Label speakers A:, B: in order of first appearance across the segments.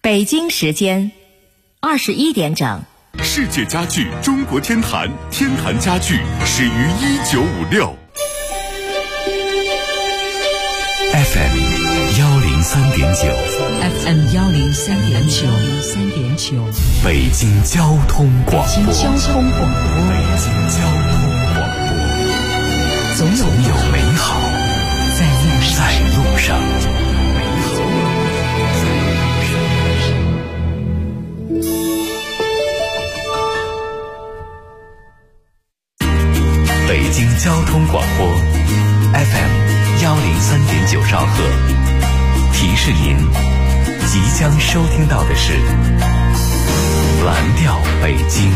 A: 北京时间21点整。
B: 世界家具中国天坛，天坛家具始于1956。
C: FM 103.9，FM
A: 103.9，
C: 北京交通广播，总有美好在路上。北京交通广播 FM 103.9兆赫，提示您即将收听到的是蓝调北京。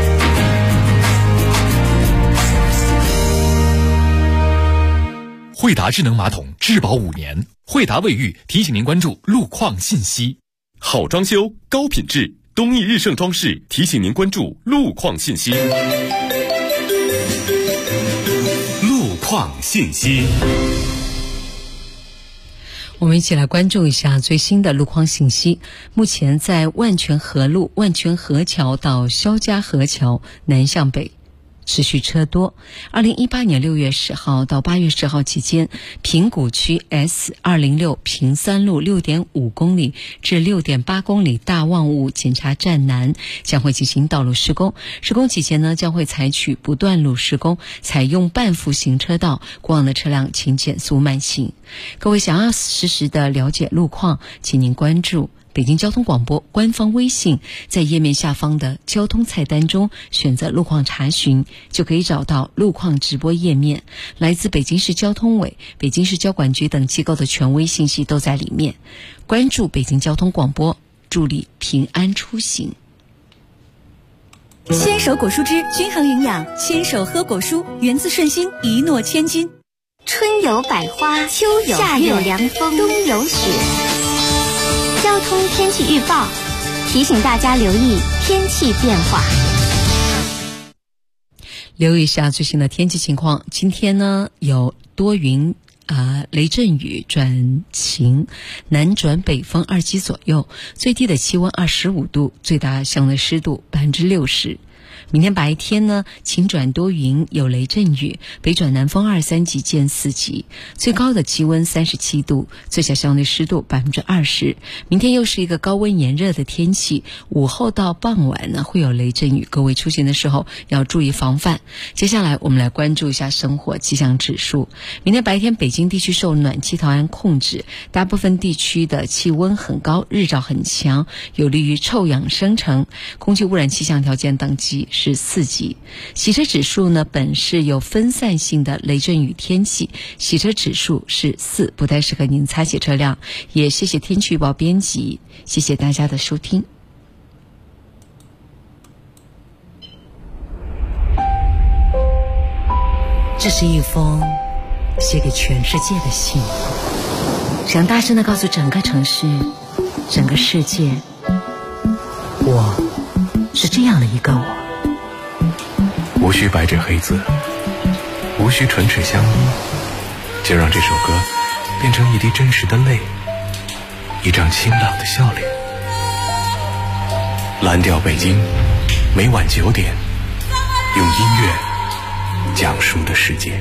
D: 惠达智能马桶质保5年，惠达卫浴提醒您关注路况信息。
B: 好装修高品质，东义日盛装饰提醒您关注路况信息。路况信息，
E: 我们一起来关注一下最新的路况信息。目前在万泉河路万泉河桥到肖家河桥南向北持续车多。2018年6月10号到8月10号期间，平谷区 S206 平三路 6.5 公里至 6.8 公里大望雾检查站南将会进行道路施工。施工期间呢，将会采取不断路施工，采用半幅行车道，过往的车辆请减速慢行。各位想要实时的了解路况，请您关注北京交通广播官方微信，在页面下方的交通菜单中选择路况查询，就可以找到路况直播页面。来自北京市交通委、北京市交管局等机构的权威信息都在里面。关注北京交通广播，助力平安出行。
F: 牵手果蔬汁均衡营养，牵手喝果蔬，源自顺心，一诺千金。
G: 春有百花，秋有夏有凉风，冬有雪。交通天气预报提醒大家留意天气变化。
E: 留意一下最新的天气情况。今天呢有多云雷阵雨转晴，南转北风2级左右，最低的气温25度，最大相对湿度60%。明天白天呢，晴转多云，有雷阵雨，北转南风2、3级见4级，最高的气温37度，最小相对湿度20%。明天又是一个高温炎热的天气，午后到傍晚呢会有雷阵雨，各位出行的时候要注意防范。接下来我们来关注一下生活气象指数。明天白天北京地区受暖气团安控制，大部分地区的气温很高，日照很强，有利于臭氧生成，空气污染气象条件等级是4级。洗车指数呢，本市有分散性的雷阵雨天气，洗车指数是4，不太适合您擦洗车辆。也谢谢天气预报编辑，谢谢大家的收听。这是一封写给全世界的信，想大声地告诉整个城市，整个世界，我是这样的一个我。
C: 无需白纸黑字，无需唇齿相依，就让这首歌变成一滴真实的泪，一张清朗的笑脸。蓝调北京，每晚9点，用音乐讲述的世界。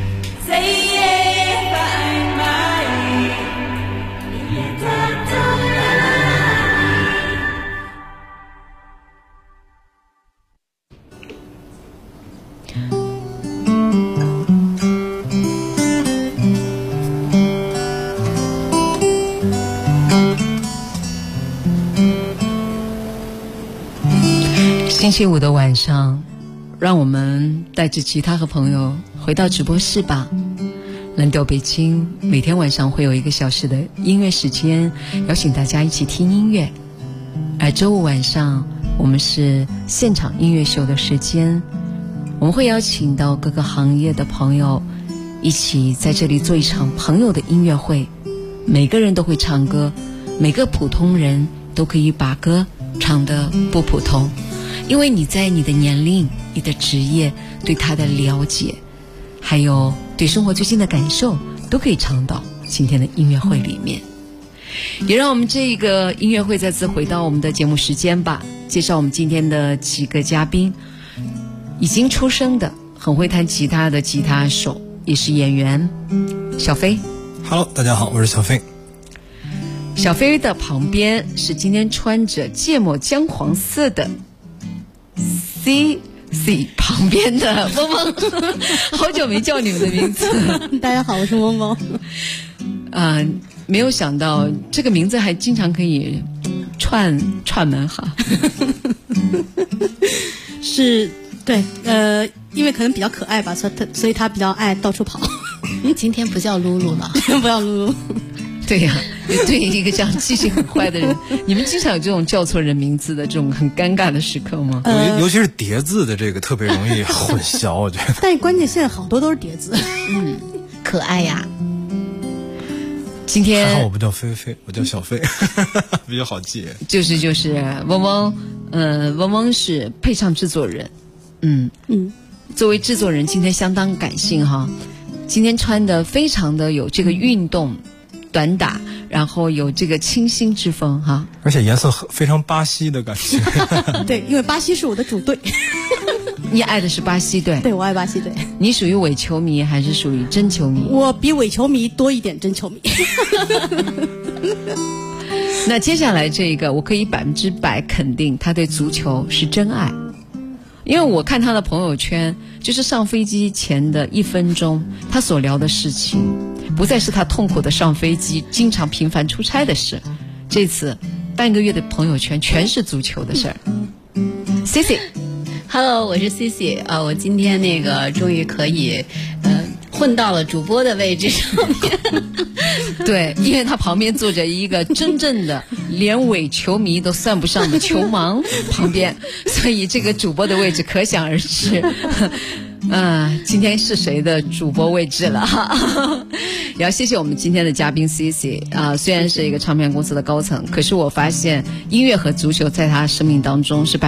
E: 星期五的晚上，让我们带着吉他和朋友回到直播室吧。蓝调北京每天晚上会有1个小时的音乐时间，邀请大家一起听音乐。而周五晚上我们是现场音乐秀的时间，我们会邀请到各个行业的朋友一起在这里做一场朋友的音乐会。每个人都会唱歌，每个普通人都可以把歌唱得不普通，因为你在你的年龄、你的职业、对他的了解，还有对生活最近的感受，都可以唱到今天的音乐会里面。 也让我们这个音乐会再次回到我们的节目时间吧，介绍我们今天的几个嘉宾。已经出生的很会弹吉他的吉他手，也是演员小飞。
H: Hello， 大家好，我是小飞。
E: 小飞的旁边是今天穿着芥末姜黄色的 CC 旁边的嗡嗡。好久没叫你们的名字。
I: 大家好，我是嗡嗡。
E: 没有想到这个名字还经常可以串门哈。
I: 是，对，因为可能比较可爱吧，所以他比较爱到处跑。
J: 今天不叫露露了，
I: 不要露露。
E: 对呀，对一个这样记性很坏的人，你们经常有这种叫错人名字的这种很尴尬的时刻吗？
H: 尤其是叠字的这个特别容易混淆，我觉得。
I: 但是关键现在好多都是叠字。
J: 可爱呀。
E: 今天
H: 还好我不叫菲菲，我叫小飞，比较好记。
E: 就是嗡嗡，嗡嗡是配唱制作人，作为制作人今天相当感性哈，今天穿的非常的有这个运动短打，然后有这个清新之风哈，
H: 而且颜色非常巴西的感觉。
I: 对，因为巴西是我的主队。
E: 你爱的是巴西队？
I: 对，我爱巴西队。
E: 你属于伪球迷还是属于真球迷？
I: 我比伪球迷多一点真球迷。
E: 那接下来这个我可以100%肯定他对足球是真爱，因为我看他的朋友圈，就是上飞机前的1分钟，他所聊的事情不再是他痛苦的上飞机经常频繁出差的事，这次半个月的朋友圈全是足球的事儿。
J: Hello， 我是 Cici 啊，我今天终于可以混到了主播的位置上面。
E: 对，因为他旁边坐着一个真正的连伪球迷都算不上的球盲旁边，所以这个主播的位置可想而知。今天是谁的主播位置了？也要谢谢我们今天的嘉宾 Cici 虽然是一个唱片公司的高层，可是我发现音乐和足球在他生命当中是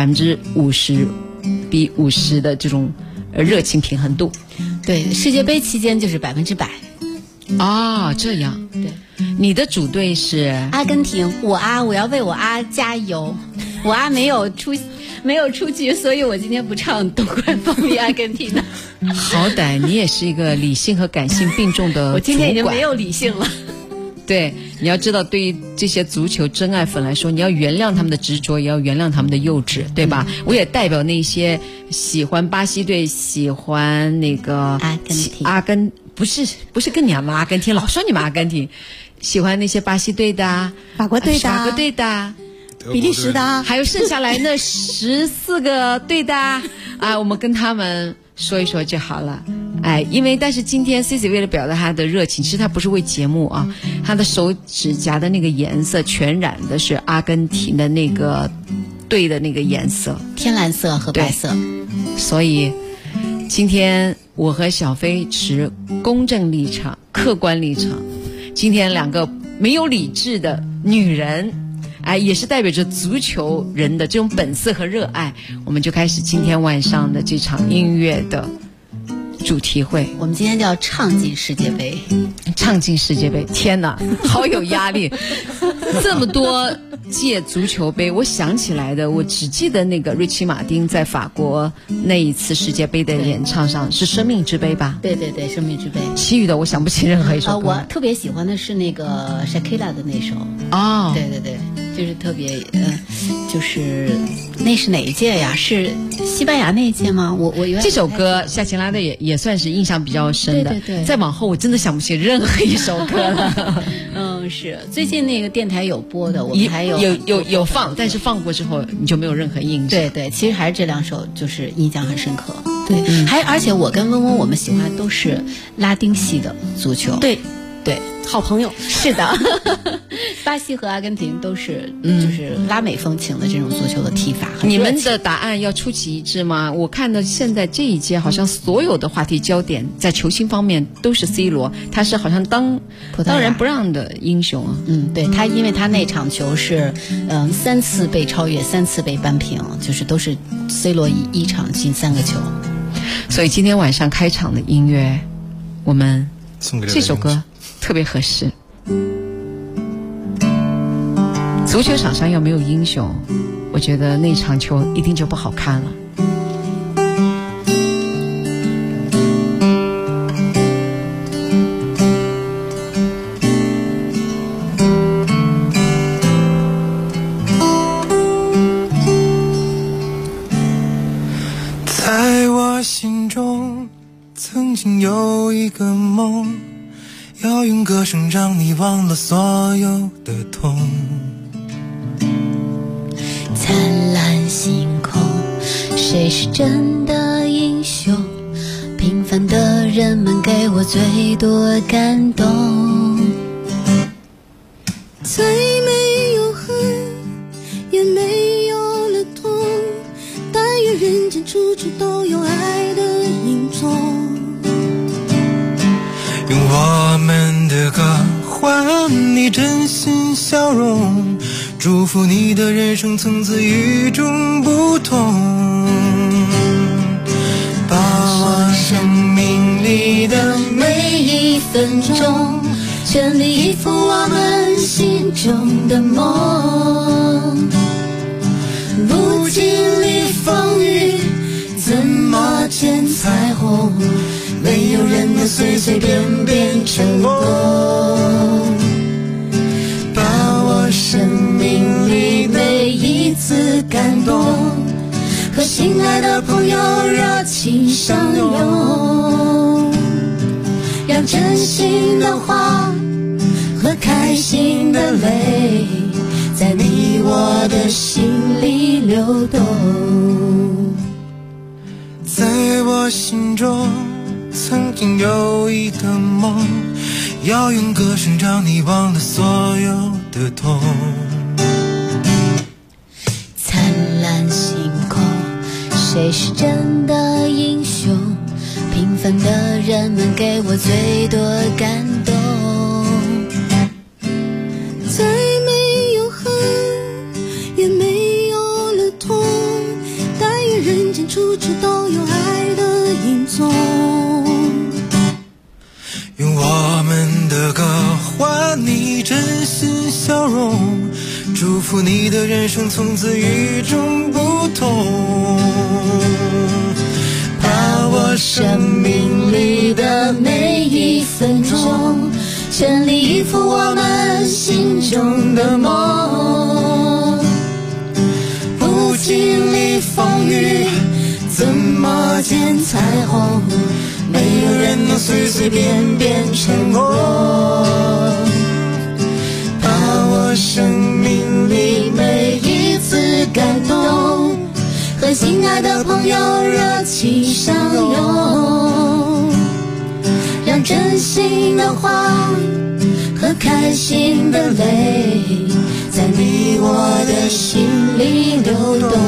E: 50%:50的这种热情平衡度。
J: 对，世界杯期间就是100%。
E: 这样。
J: 对，
E: 你的主队是
J: 阿根廷，我要为我加油。我没有出局，所以我今天不唱夺冠风靡阿根廷的。
E: 好歹你也是一个理性和感性并重的主管。
J: 我今天已经没有理性了。
E: 对，你要知道，对于这些足球真爱粉来说，你要原谅他们的执着，也要原谅他们的幼稚，对吧？我也代表那些喜欢巴西队、喜欢那个不是跟你们阿根廷，老说你们阿根廷，喜欢那些巴西队的、
I: 法国队
E: 的、
I: 比利时的，
E: 还有剩下来那14个队的我们跟他们说一说就好了。但是今天 Cici 为了表达他的热情，其实他不是为节目他的手指甲的那个颜色全染的是阿根廷的那个队的那个颜色，
J: 天蓝色和白色。
E: 所以今天我和小飞持公正立场、客观立场，今天2个没有理智的女人也是代表着足球人的这种本色和热爱，我们就开始今天晚上的这场音乐的主题会。
J: 我们今天叫唱进世界杯。
E: 唱进世界杯，天哪，好有压力。这么多届足球杯，我想起来的，我只记得那个瑞奇马丁在法国那一次世界杯的演唱上是生命之杯吧？
J: 对，生命之杯。
E: 其余的我想不起任何一首歌。
J: 我特别喜欢的是那个 Shakira 的那首。对，就是特别就是那是哪一届呀？是西班牙那一届吗？我
E: 这首歌夏奇拉的也算是印象比较深的。
J: 对，
E: 再往后我真的想不起任何一首歌了。
J: 是最近那个电台有播的，我们还
E: 有放，但是放过之后你就没有任何印象。
J: 对，其实还是这2首就是印象很深刻。对，而且我跟嗡嗡我们喜欢都是拉丁系的足球。
I: 对，好朋友。
J: 是的。巴西和阿根廷都是就是拉美风情的这种足球的踢法。
E: 你们的答案要出奇一致吗？我看到现在这一届好像所有的话题焦点在球星方面都是 C 罗，他是好像当仁不让的英雄啊。
J: 对，他因为他那场球是3次被超越，3次被扳平，就是都是 C 罗一场进3个球。
E: 所以今天晚上开场的音乐，我们
H: 送给
E: 这首歌特别合适。 足球场上要没有英雄，我觉得那场球一定就不好看了。
K: 在我心中曾经有一个梦，要用歌声让你忘了所有的痛。
L: 灿烂星空，谁是真的英雄？平凡的人们给我最多感动。
M: 再没有恨，也没有了痛，但愿人间处处都有爱的影踪。
K: 用我们的歌换你真心笑容，祝福你的人生从此与众不同。把我生命里的每一分钟全力以赴我们心中的梦。不经历风雨怎么见彩虹，没有人能随随便便成功。把我生命里每一次感动和心爱的朋友热情相拥，让真心的话和开心的泪在你我的心里流动。在我心中曾经有一个梦，要用歌声让你忘了所有的痛。
L: 灿烂星空，谁是真的英雄？平凡的人们给我最多感动。
M: 再没有恨，也没有了痛，但愿人间处处都有爱的影踪。
K: 用我们的歌换你真心笑容，祝福你的人生从此与众不同。把我生命里的每一分钟全力以赴我们心中的梦。不经历风雨怎么见彩虹，没有人能随随便便成功。把我生命里每一次感动和心爱的朋友热情相拥，让真心的话和开心的泪在你我的心里流动。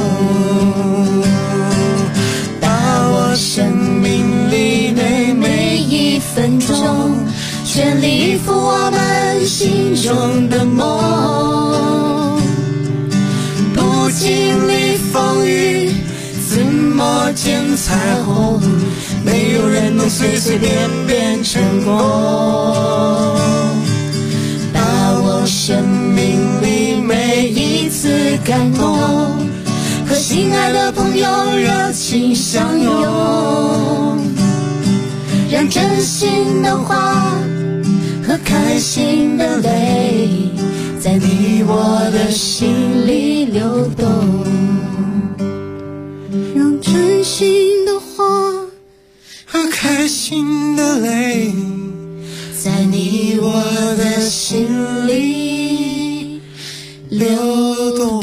K: 把我生命里的每一分钟全力以赴我们心中的梦。不经历风雨怎么见彩虹，没有人能随随便便成功。把我生命里每一次感动和心爱的朋友热情相拥，让真心的话和开心的泪在你我的心里流动。
M: 让真心的话
K: 和开心的泪
M: 在你我的心里流动。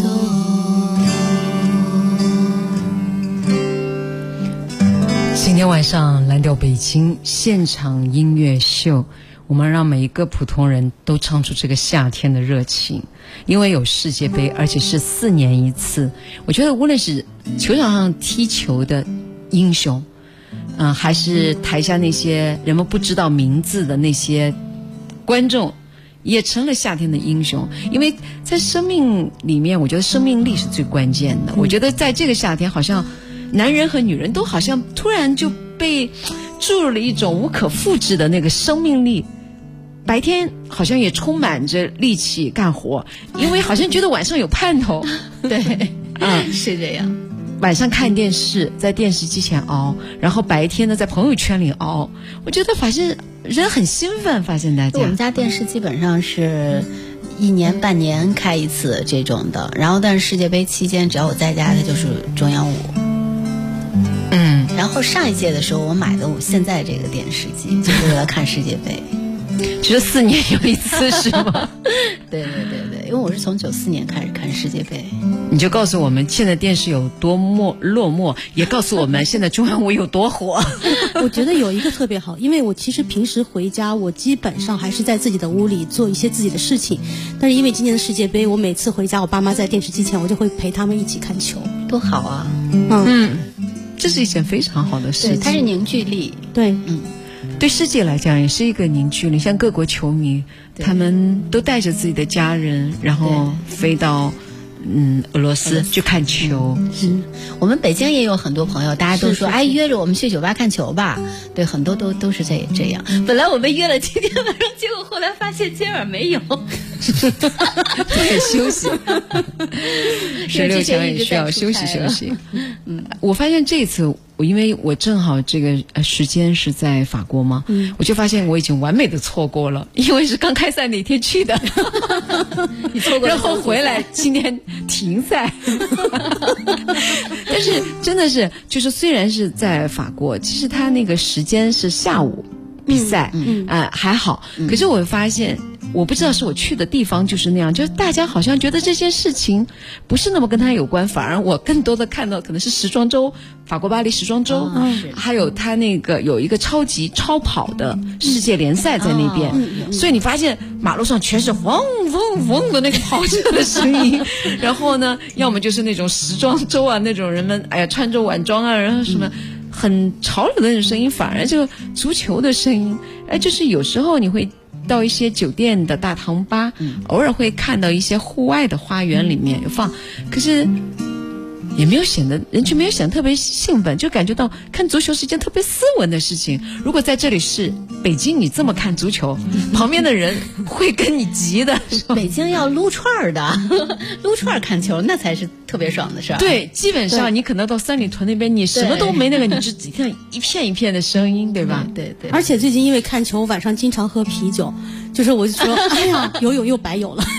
E: 今天晚上蓝调北京现场音乐秀，我们让每一个普通人都唱出这个夏天的热情。因为有世界杯，而且是4年一次，我觉得无论是球场上踢球的英雄，还是台下那些人们不知道名字的那些观众，也成了夏天的英雄。因为在生命里面，我觉得生命力是最关键的。我觉得在这个夏天，好像男人和女人都好像突然就被注入了一种无可复制的那个生命力， 白天好像也充满着力气干活，因为好像觉得晚上有盼头。
J: 对，是这样。
E: 晚上看电视，在电视机前熬，然后白天呢在朋友圈里熬。我觉得发现人很兴奋，发现大家。
J: 我们家电视基本上是1年半年开一次这种的，然后但是世界杯期间只要我在家，它就是中央5。然后上一届的时候我买的我现在这个电视机就是为了看世界杯。
E: 就是4年有一次是吗？
J: 对，因为我是从94年开始看世界杯。
E: 你就告诉我们现在电视有多落寞，也告诉我们现在中央5有多火。
I: 我觉得有一个特别好，因为我其实平时回家我基本上还是在自己的屋里做一些自己的事情，但是因为今年的世界杯，我每次回家我爸妈在电视机前，我就会陪他们一起看球。
J: 多好啊。
E: 这是一件非常好的事情。
J: 它是凝聚力。
I: 对，
E: 对世界来讲也是一个凝聚力。像各国球迷，他们都带着自己的家人，然后飞到俄罗斯去看球。
J: 我们北京也有很多朋友，大家都说约着我们去酒吧看球吧。对，很多都是这样。本来我们约了今天晚上，结果后来发现今晚没有。
E: 得休息。16强也需要休息。我发现这次因为我正好这个时间是在法国嘛，我就发现我已经完美的错过了，因为是刚开赛那天去的。
J: 你错过了，
E: 然后回来今天停赛。但是真的是就是虽然是在法国，其实他那个时间是下午比赛，还好。可是我发现我不知道是我去的地方就是那样，就是大家好像觉得这件事情不是那么跟他有关，反而我更多的看到可能是时装周，法国巴黎时装周，还有他那个有一个超级超跑的世界联赛在那边，所以你发现马路上全是嗡嗡嗡的那个跑车的声音，然后呢，要么就是那种时装周啊，那种人们穿着晚装啊，然后什么很潮流的那种声音，反而就足球的声音，就是有时候你会到一些酒店的大堂吧，偶尔会看到一些户外的花园里面有放，可是也没有显得人群没有显得特别兴奋，就感觉到看足球是一件特别斯文的事情。如果在这里是北京，你这么看足球，旁边的人会跟你急的。
J: 北京要撸串的，撸串看球那才是特别爽的事儿。
E: 对，基本上你可能到三里屯那边，你什么都没那个，你只听一片一片的声音，对吧？
J: 对。
I: 而且最近因为看球，晚上经常喝啤酒，就是我就说，哎呀，游泳又白游了。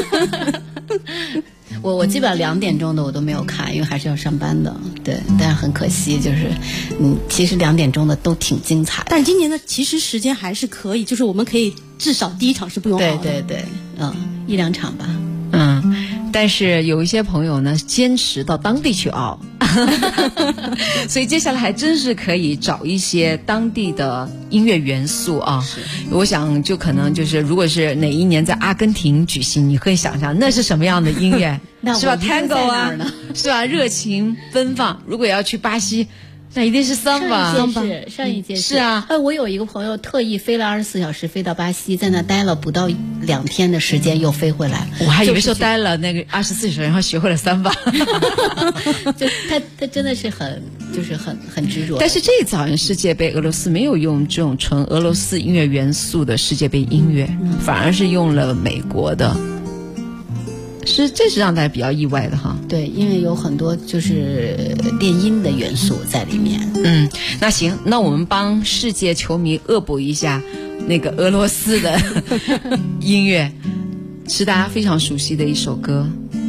J: 我基本上2点钟的我都没有看，因为还是要上班的。对，但是很可惜，就是其实2点钟的都挺精彩的。
I: 但今年的其实时间还是可以，就是我们可以至少第一场是不用熬的。
J: 对，1、2场吧。
E: 但是有一些朋友呢，坚持到当地去熬，所以接下来还真是可以找一些当地的音乐元素啊。我想就可能就是如果是哪一年在阿根廷举行，你可以想象那是什么样的音乐，是吧 ？Tango 啊，是吧？热情奔放。如果要去巴西，那一定是桑巴。
J: 上一届
E: 是啊。
J: 我有一个朋友特意飞了24小时飞到巴西，在那待了不到2天的时间，又飞回来。
E: 我还以为说待了那个24小时，然后学会了桑巴。
J: 就他真的是很执着。
E: 但是这一次好像世界杯俄罗斯没有用这种纯俄罗斯音乐元素的世界杯音乐，反而是用了美国的。这是让大家比较意外的哈。
J: 对，因为有很多就是电音的元素在里面。
E: 那行，那我们帮世界球迷恶补一下那个俄罗斯的音乐，是大家非常熟悉的一首歌。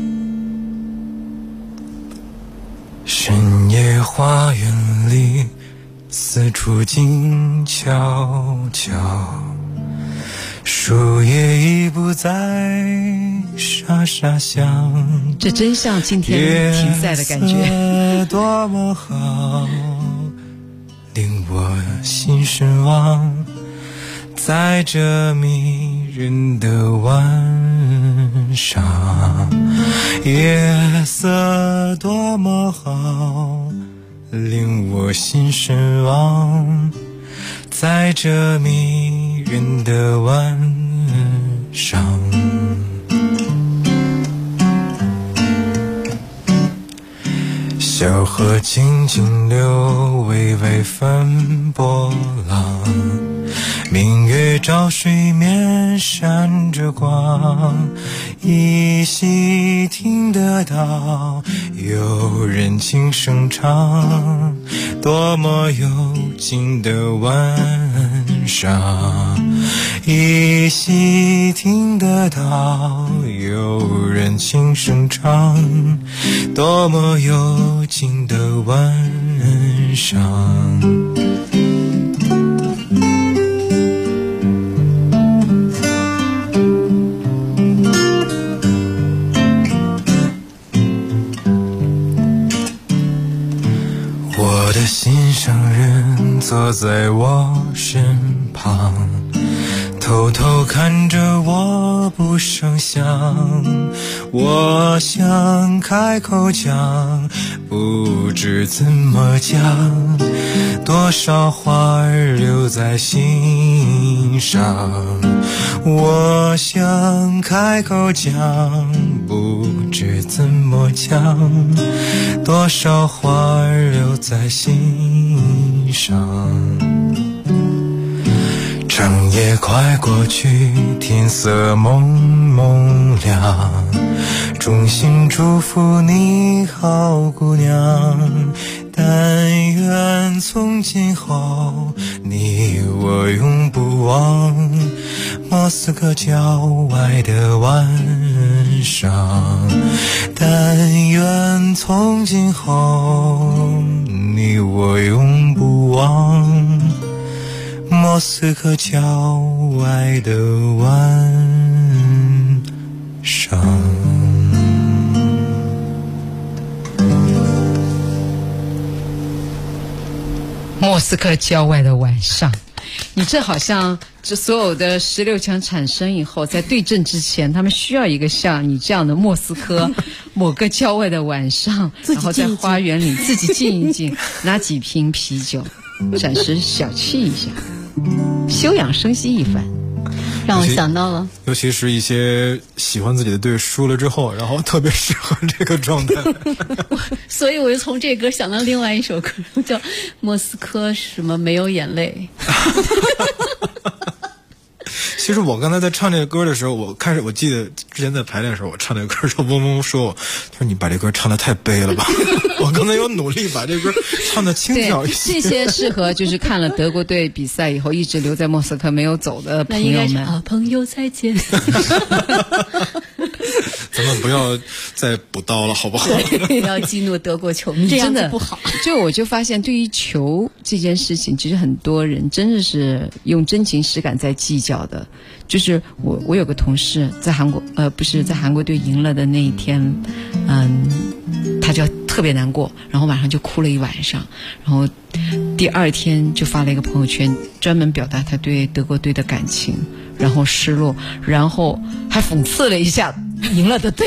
C: 深夜花园里，四处静悄悄，树叶已不再沙沙响，
E: 这真像今天停赛的感觉。
C: 多么好，令我心神往，在这迷人的晚上，夜色多么好，令我心神往，在这迷人的晚上。小河静静流，微微翻波浪， 明月照水面闪着光，依稀听得到有人轻声唱，多么幽静的晚上，依稀听得到有人轻声唱，多么幽静的晚上。我的心上人坐在我身旁，偷偷看着我不声响，我想开口讲，不知怎么讲，多少话儿留在心上，我想开口讲，不知怎么讲，多少话儿留在心上。长夜快过去，天色蒙蒙亮，衷心祝福你好姑娘，但愿从今后你我永不忘莫斯科郊外的晚上，但愿从今后你我永不忘莫斯科郊外的晚上。
E: 莫斯科郊外的晚上，你这好像这所有的16强产生以后，在对阵之前，他们需要一个像你这样的莫斯科某个郊外的晚上，然后在花园里自己静一静，拿几瓶啤酒，暂时小憩一下，休养生息一番。
J: 让我想到了，
H: 尤其是一些喜欢自己的队输了之后，然后特别适合这个状态。
J: 所以我就从这歌想到另外一首歌，叫《莫斯科什么没有眼泪》。
H: 其实我刚才在唱这个歌的时候，我记得之前在排练的时候，我唱这个歌的时候，嗡嗡说我，他说你把这歌唱得太悲了吧。我刚才有努力把这歌唱得轻巧一些。
E: 这些适合就是看了德国队比赛以后一直留在莫斯科没有走的朋友们。
J: 啊，朋友再见。
H: 咱们不要再补刀了，好不好？
J: 对，要激怒德国球迷，
E: 这样
J: 子不好。
E: 我就发现，对于球这件事情，其实很多人真的是用真情实感在计较的。就是我有个同事在韩国，不是在韩国队赢了的那一天，他就特别难过，然后晚上就哭了一晚上，然后第二天就发了一个朋友圈，专门表达他对德国队的感情，然后失落，然后还讽刺了一下赢了的队。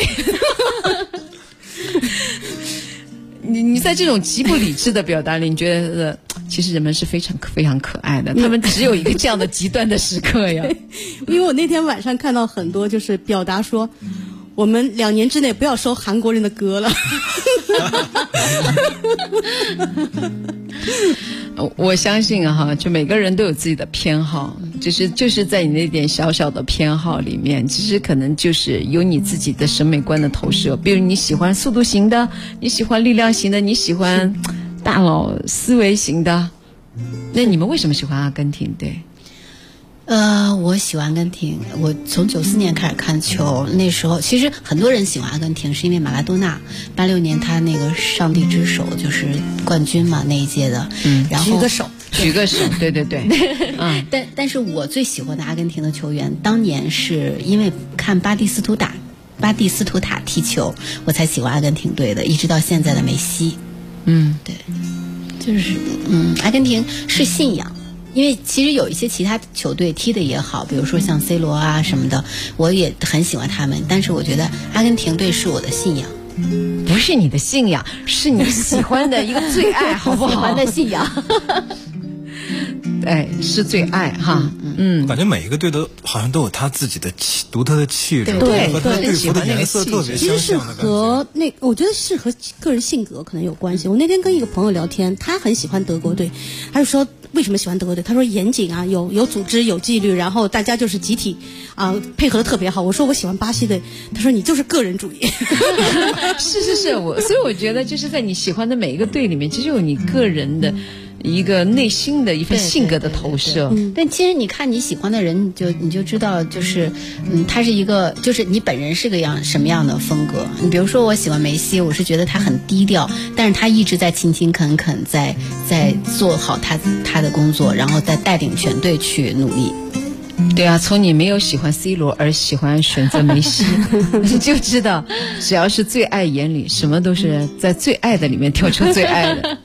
E: 你在这种极不理智的表达里，你觉得其实人们是非常非常可爱的，他们只有一个这样的极端的时刻呀。
I: 因为我那天晚上看到很多就是表达说，我们2年之内不要收韩国人的歌了。
E: 我相信哈，就每个人都有自己的偏好，就是在你那点小小的偏好里面，其实可能就是有你自己的审美观的投射。比如你喜欢速度型的，你喜欢力量型的，你喜欢大脑思维型的。那你们为什么喜欢阿根廷队？
J: 我喜欢阿根廷。我从94年开始看球，那时候其实很多人喜欢阿根廷，是因为马拉多纳86年他那个上帝之手就是冠军嘛，那一届的。然后
E: 举个手，对对对。
J: 但是我最喜欢的阿根廷的球员，当年是因为看巴蒂斯图塔踢球，我才喜欢阿根廷队的，一直到现在的梅西。对，就是阿根廷是信仰。因为其实有一些其他球队踢的也好，比如说像 C 罗啊什么的，我也很喜欢他们，但是我觉得阿根廷队是我的信仰。
E: 不是你的信仰，是你喜欢的一个最爱，好不好？
J: 喜欢的信仰。
E: 对，是最爱哈。
H: 感觉每一个队都好像都有他自己的独特的气质，
E: 对，
H: 和他队服的颜色特别相像的感觉。
I: 我觉得是和个人性格可能有关系。我那天跟一个朋友聊天，他很喜欢德国队，他就说为什么喜欢德国队？他说严谨啊，有组织有纪律，然后大家就是集体配合的特别好。我说我喜欢巴西队，他说你就是个人主义。
E: 是，所以我觉得就是在你喜欢的每一个队里面，其实有你个人的一个内心的一份性格的投射。
J: 但其实你看你喜欢的人，你就知道，就是他是一个，就是你本人是个什么样的风格。你比如说我喜欢梅西，我是觉得他很低调，但是他一直在勤勤恳恳，在做好他的工作，然后再带领全队去努力。
E: 对啊，从你没有喜欢 C 罗而喜欢选择梅西，你就知道，只要是最爱眼里，什么都是在最爱的里面挑出最爱的。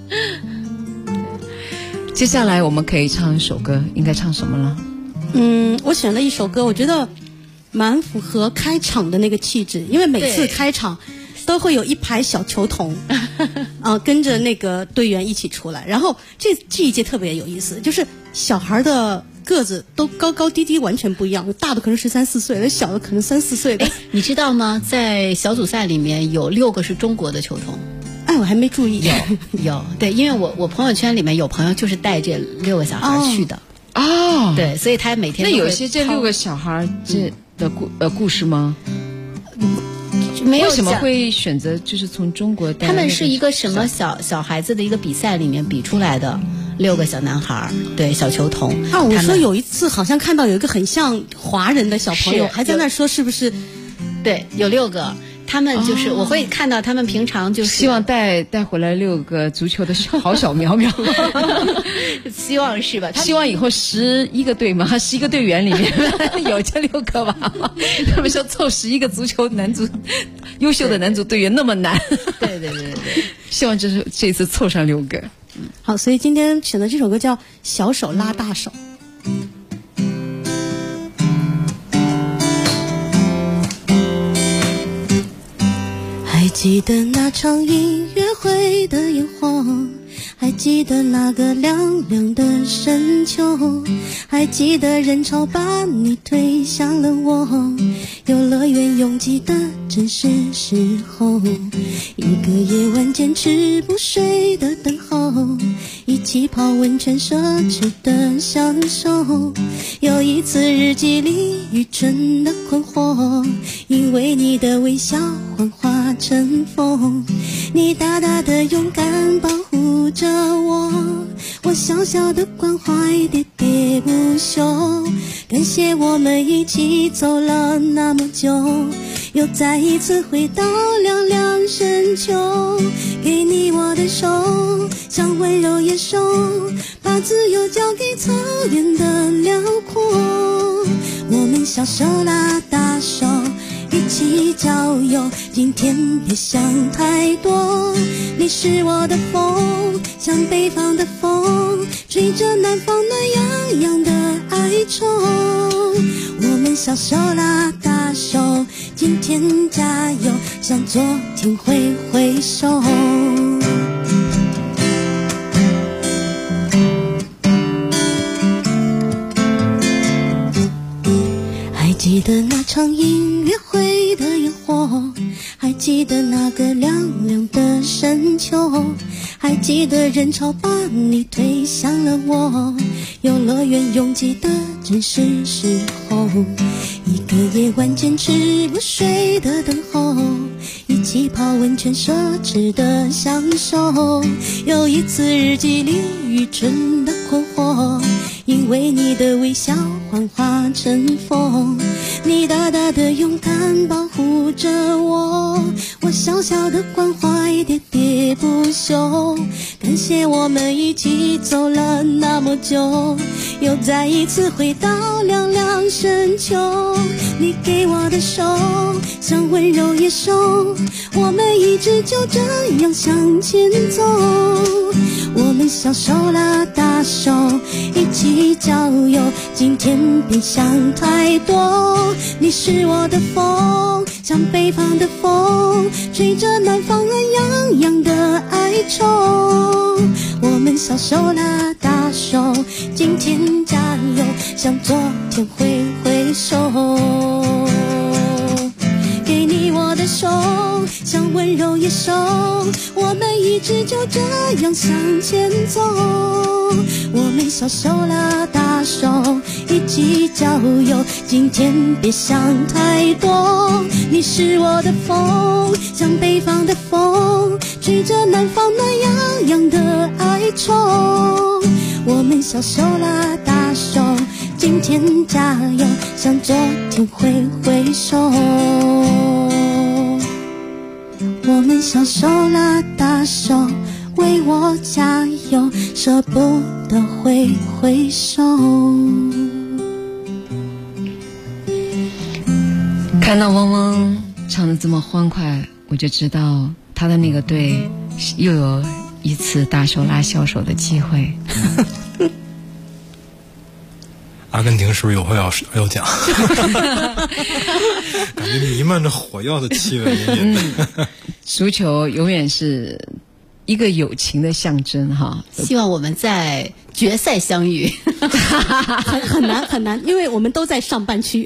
E: 接下来我们可以唱一首歌，应该唱什么了？
I: 我选了一首歌，我觉得蛮符合开场的那个气质，因为每次开场都会有一排小球童跟着那个队员一起出来，然后这一届特别有意思，就是小孩的个子都高高低低完全不一样，大的可能13、14岁，小的可能3、4岁的。
J: 你知道吗？在小组赛里面有6个是中国的球童。
I: 我还没注意。
J: 有对，因为我朋友圈里面有朋友就是带这6个小孩去的。对，所以他每天
E: 那有些这6个小孩这的故事吗？
J: 没有。
E: 为什么会选择就是从中国带？
J: 他们是一个什么小孩子的一个比赛里面比出来的6个小男孩，对，小球童。
I: 我说有一次好像看到有一个很像华人的小朋友，还在那说是不是？
J: 对，有6个。他们就是我会看到他们平常就是
E: 希望带回来6个足球的好小苗苗，
J: 希望是吧？
E: 希望以后11个队嘛，11个队员里面有这6个吧。他们说凑11个足球男足优秀的男足队员那么难。
J: 对，
E: 希望这次凑上6个。
I: 好，所以今天选的这首歌叫《小手拉大手》。还记得那场音乐会的烟火，还记得那个凉凉的深秋，还记得人潮把你推向了我，游乐园拥挤的正是时候，一个夜晚坚持不睡的等候，一起泡温泉奢侈的享受，有一次日记里愚蠢的困惑，因为你的微笑幻化成风，你大大的勇敢保护着我，我小小的关怀喋喋不休，感谢我们一起走了那么久，又再一次回到凉凉深秋，给你我的手像温柔野兽，把自由交给草原的辽阔，我们小手拉大手一起郊游，今天别想太多，你是我的风，像北方的风，吹着南方暖洋洋的哀愁，我们小手拉大手，今天加油，向昨天挥挥手。还记得那场音乐会的烟火，还记得那个凉凉的深秋，还记得人潮把你推向了我，游乐园拥挤的正是时候，一个夜晚坚持不睡的等候，一起泡温泉奢侈的享受，有一次日记里愚蠢的困惑，因为你的微笑幻化成风，你大大的勇敢保护着我，我小小的关怀喋喋不休，感谢我们一起走了那么久，又再一次回到凉凉深秋，你给我的手像温柔野兽，我们一直就这样向前走，我们小手拉大手一起郊游，今天别想太多，你是我的风，像北方的风，吹着南方暖洋洋的哀愁，我们小手拉大手，今天加油，向昨天挥挥手，给你我的手
M: 像温柔野兽，我们一直就这样向前走。我们小手拉大手，一起郊游，今天别想太多。你是我的风，像北方的风，吹着南方暖洋洋的哀愁。我们小手拉大手，今天加油，向昨天挥挥手。我们小手拉大手，为我加油，舍不得挥挥手。
E: 看到汪汪唱得这么欢快，我就知道他的那个队又有一次大手拉小手的机会。
H: 阿根廷是不是有话要讲？感觉弥漫着火药的气味隐隐的。
E: 足球永远是一个友情的象征哈。
J: 希望我们在决赛相遇。
I: 很难很难，因为我们都在上半区。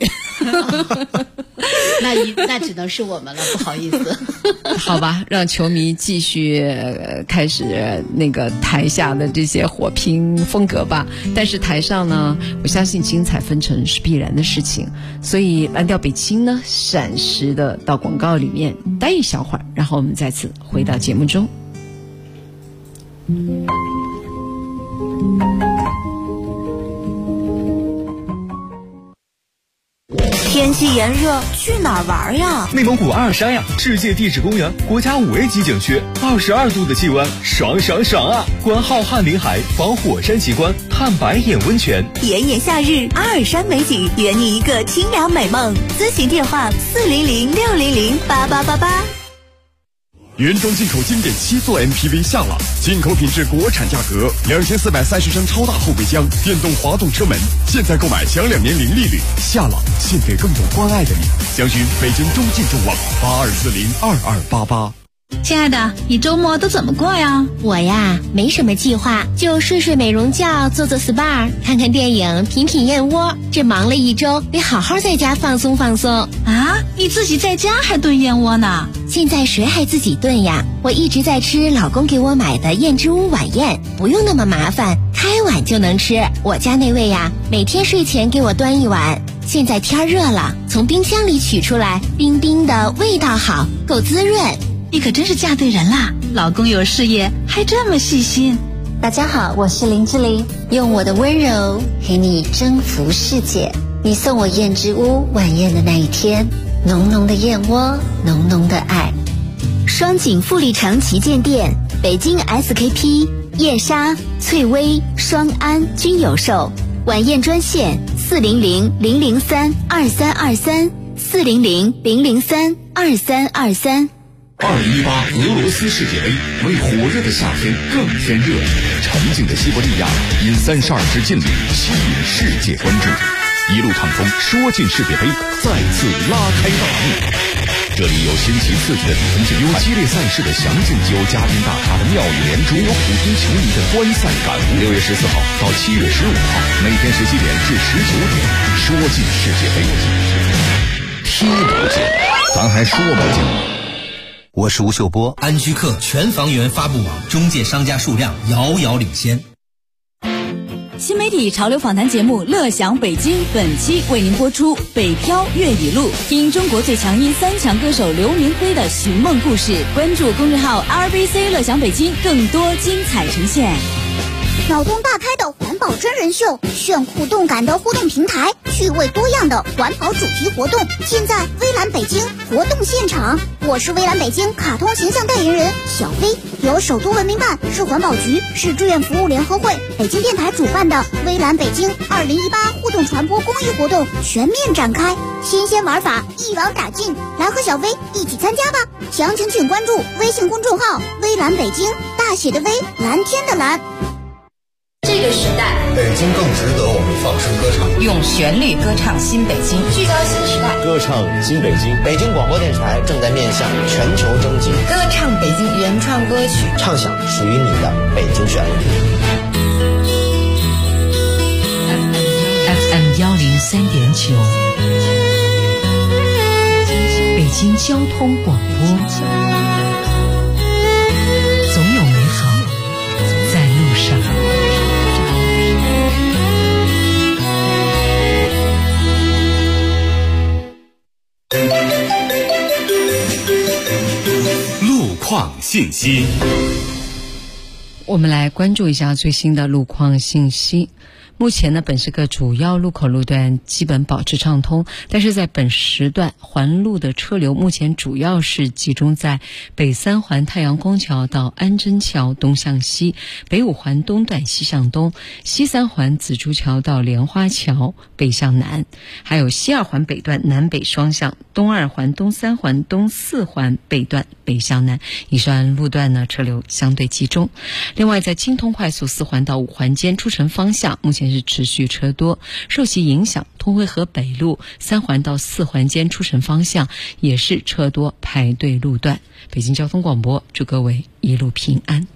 J: 那只能是我们了，不好意思。
E: 好吧，让球迷继续开始那个台下的这些火拼风格吧。但是台上呢，我相信精彩纷呈是必然的事情。所以蓝调北京呢，闪时的到广告里面待一小会儿，然后我们再次回到节目中。
A: 天气炎热，去哪儿玩呀？
N: 内蒙古阿尔山呀，世界地质公园，国家5A 级景区，22度的气温，爽爽爽啊！观浩瀚林海，访火山奇观，探白眼温泉。
A: 炎炎夏日，阿尔山美景，圆你一个清凉美梦。咨询电话400-600-8888。
B: 原装进口经典7座 MPV 夏朗，进口品质，国产价格，2430升超大后备箱，电动滑动车门，现在购买享2年零利率。夏朗，献给更懂关爱的你。详询北京中进中网82402288。
O: 亲爱的，你周末都怎么过呀？
G: 我呀，没什么计划，就睡睡美容觉，做做 SPA， 看看电影，品品燕窝。这忙了一周，得好好在家放松放松。
O: 啊，你自己在家还炖燕窝呢？
G: 现在谁还自己炖呀？我一直在吃老公给我买的燕之屋晚宴，不用那么麻烦，开碗就能吃。我家那位呀，每天睡前给我端一碗。现在天热了，从冰箱里取出来，冰冰的，味道好，够滋润。
O: 你可真是嫁对人啦！老公有事业，还这么细心。
G: 大家好，我是林志玲，用我的温柔陪你征服世界。你送我燕之屋晚宴的那一天，浓浓的燕窝，浓浓的爱。
F: 双井富力城旗舰店、北京 SKP、燕莎、翠微、双安均有售。晚宴专线400-003-2323，400-003-2323。
D: 2018俄罗斯世界杯为火热的夏天更添热，沉静的西伯利亚因32支劲旅吸引世界关注，一路畅通，说进世界杯再次拉开大幕。这里有新奇刺激的比分竞赛，有激烈赛事的详尽，有嘉宾大咖的妙语连珠，有普通球迷的观赛感悟。6月14号到7月15号，每天17点至19点，说进世界杯，踢不进，咱还说不进。
P: 我是吴秀波，安居客全房源发布网中介商家数量遥遥领先。
F: 新媒体潮流访谈节目《乐享北京》本期为您播出北漂粤语录，听中国最强音3强歌手刘明辉的寻梦故事。关注公众号 RBC 乐享北京，更多精彩呈现。
Q: 脑洞大开的环保真人秀，炫酷动感的互动平台，趣味多样的环保主题活动，尽在微蓝北京活动现场。我是微蓝北京卡通形象代言人小飞，由首都文明办、市环保局、市志愿服务联合会、北京电台主办的微蓝北京2018互动传播公益活动全面展开，新鲜玩法一网打尽，来和小飞一起参加吧！详情请关注微信公众号微蓝北京，大写的微，蓝天的蓝。
R: 这个时代，
S: 北京更值得我们放声歌唱，
R: 用旋律歌唱新北京，聚焦新时代，
S: 歌唱新北京。北京广播电台正在面向全球征集，
R: 歌唱北京原创歌曲，
S: 唱响属于你的北京旋律。
T: FM 103.9，北京
E: 京交通广播，总有美好在路上。
D: 路况信息，
E: 我们来关注一下最新的路况信息。目前呢，本市各主要路口路段基本保持畅通，但是在本时段环路的车流目前主要是集中在北三环太阳宫桥到安贞桥东向西，北五环东段西向东，西三环紫竹桥到莲花桥北向南，还有西二环北段南北双向，东二环、东三环、东四环北段北向南。以上路段呢，车流相对集中。另外，在京通快速4环到5环间出城方向，目前是持续车多，受其影响，通惠河北路3环到4环间出城方向也是车多排队路段。北京交通广播祝各位一路平安。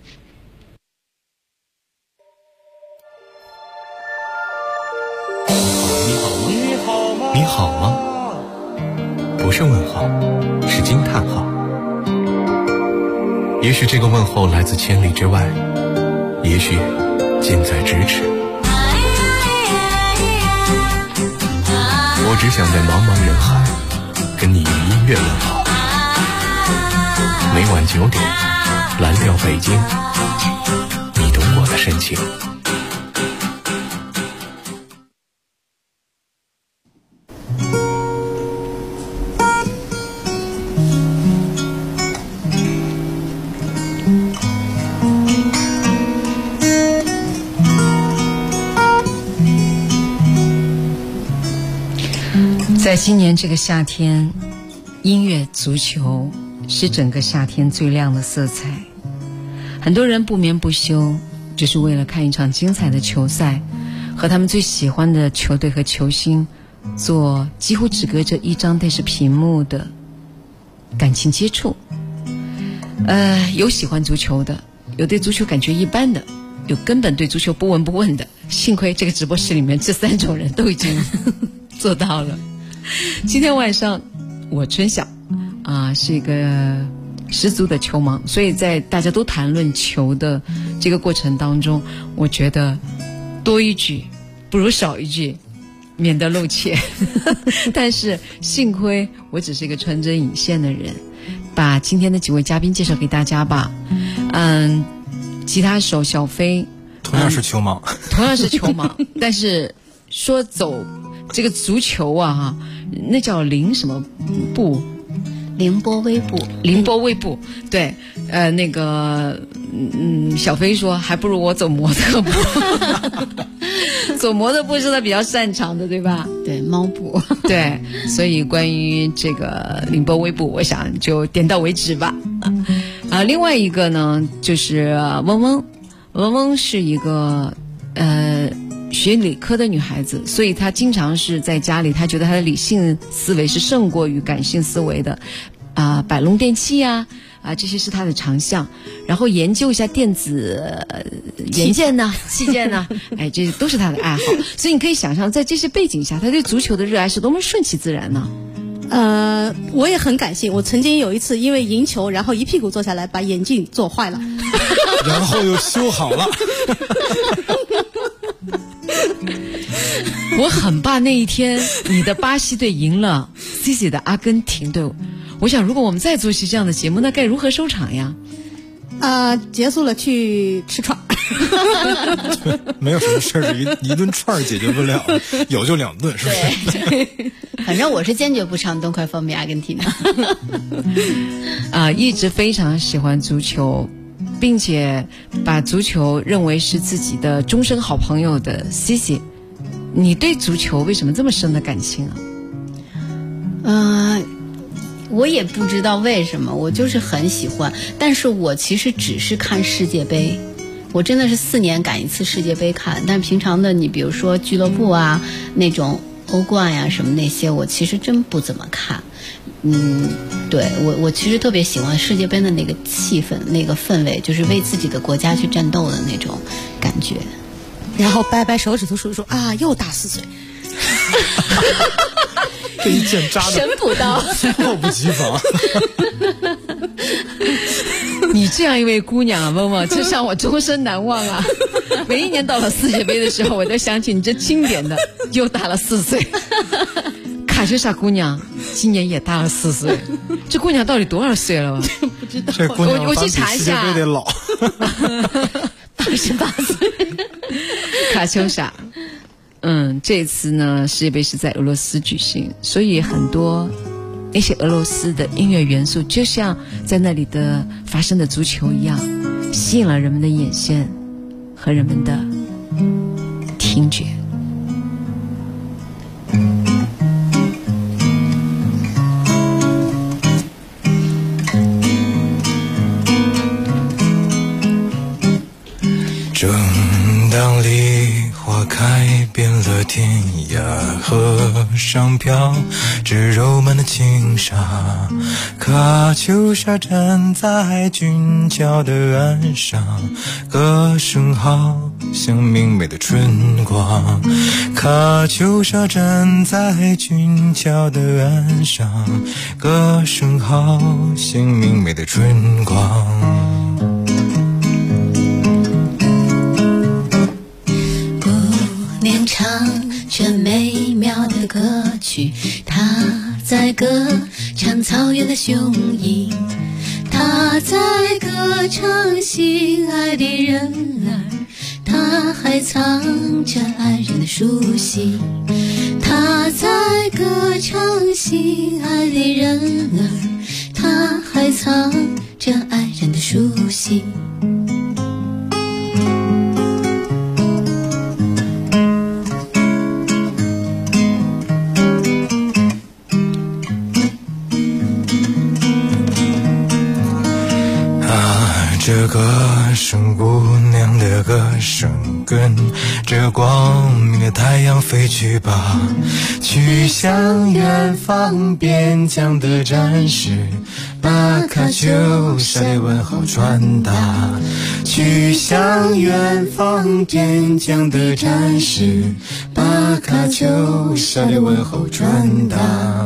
C: 你好吗？不是问号，是惊叹号。也许这个问候来自千里之外，也许近在咫尺。我只想在茫茫人海跟你用音乐问好。每晚9点，蓝调北京，你懂我的深情。
E: 在今年这个夏天，音乐足球是整个夏天最亮的色彩。很多人不眠不休，只是为了看一场精彩的球赛，和他们最喜欢的球队和球星做几乎只隔着一张电视屏幕的感情接触。有喜欢足球的，有对足球感觉一般的，有根本对足球不闻不问的。幸亏这个直播室里面这3种人都已经做到了。今天晚上我春晓是一个十足的球盲，所以在大家都谈论球的这个过程当中，我觉得多一句不如少一句，免得露怯。但是幸亏我只是一个穿针引线的人，把今天的几位嘉宾介绍给大家吧。吉他手小飞
H: 同样是球盲，
E: 同样是球盲，但是说走这个足球那叫凌什么步？
J: 凌波微步。
E: 凌波微步，对，那个小飞说还不如我走模特步。走模特步是他比较擅长的，对吧？
J: 对，猫步。
E: 对，所以关于这个凌波微步，我想就点到为止吧。另外一个呢，就是嗡嗡是一个学理科的女孩子，所以她经常是在家里，她觉得她的理性思维是胜过于感性思维的。摆弄电器这些是她的长项，然后研究一下电子器件呢，这都是她的爱好。所以你可以想象，在这些背景下，她对足球的热爱是多么顺其自然呢？
I: 我也很感性。我曾经有一次因为赢球，然后一屁股坐下来，把眼镜坐坏了，
H: 然后又修好了。
E: 我很怕那一天你的巴西队赢了 CC 的阿根廷队，我想如果我们再做一期这样的节目，那该如何收场呀？
I: 结束了去吃串。
H: 没有什么事儿是一顿串解决不了，有就2顿，是不是？
J: 对，反正我是坚决不唱东快放比阿根廷的。
E: 一直非常喜欢足球，并且把足球认为是自己的终身好朋友的 CC， 你对足球为什么这么深的感情啊？
J: 我也不知道为什么，我就是很喜欢。但是我其实只是看世界杯，我真的是4年赶一次世界杯看。但平常的你比如说俱乐部那种欧冠什么那些，我其实真不怎么看。对，我其实特别喜欢世界杯的那个气氛，那个氛围，就是为自己的国家去战斗的那种感觉。
I: 然后掰掰手指头数数又大4岁。
H: 这一剑扎的
J: 神补刀，
H: 猝不及防。
E: 你这样一位姑娘啊，萌萌，这让我终身难忘啊！每一年到了世界杯的时候，我都想起你这经典的，又大了4岁。卡秋莎姑娘今年也大了4岁，这姑娘到底多少岁了？
I: 不知道。
H: 这姑娘
E: 我去查一下，
H: 世界杯得老
E: 88岁。卡秋莎，这次呢世界杯是在俄罗斯举行，所以很多那些俄罗斯的音乐元素，就像在那里的发生的足球一样，吸引了人们的眼线和人们的听觉。
C: 正当梨花开遍了天涯，河上飘着柔满的轻纱，卡秋莎站在俊俏的岸上，歌声好像明媚的春光。卡秋莎站在俊俏的岸上，歌声好像明媚的春光。
L: 念唱着美妙的歌曲，他在歌唱草原的雄鹰，他在歌唱心爱的人儿，他还藏着爱人的书信，他在歌唱心爱的人儿，他还藏着爱人的书信。
C: 这歌声，姑娘的歌声，跟着光明的太阳飞去吧，去向远方边疆的战士，把卡秋莎的问候传达，去向远方边疆的战士，把卡秋莎的问候传达。